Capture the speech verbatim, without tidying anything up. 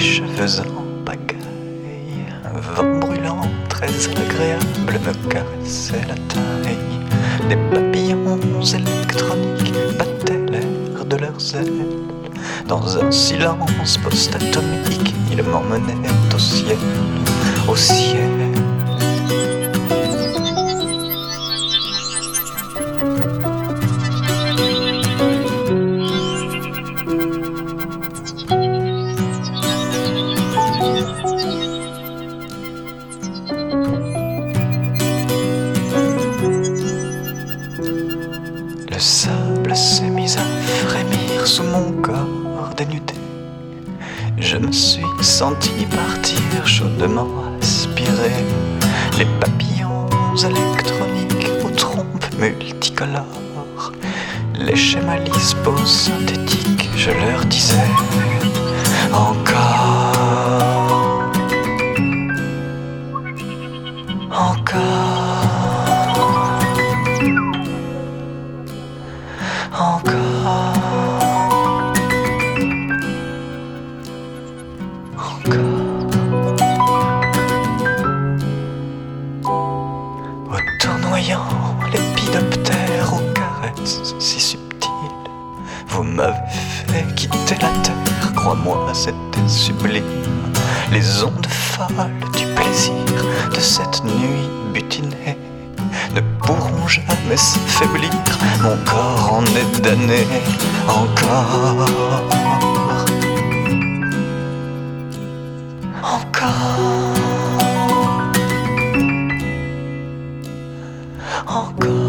cheveux en pagaille. Un vent brûlant, très agréable, me caressait la taille. Des papillons électroniques battaient l'air de leurs ailes. Dans un silence post-atomique, ils m'emmenaient au ciel, au ciel. Le sable s'est mis à frémir sous mon corps dénudé. Je me suis senti partir chaudement aspiré. Les papillons électroniques aux trompes multicolores, les schémas lispo synthétiques, je leur disais encore, encore. Encore, encore. Au tournoyant lépidoptère aux caresses si subtiles, vous m'avez fait quitter la terre, crois-moi c'était sublime. Les ondes folles du plaisir de cette nuit butinée ne pourront jamais s'affaiblir, mon corps en est damné. Encore, encore, encore.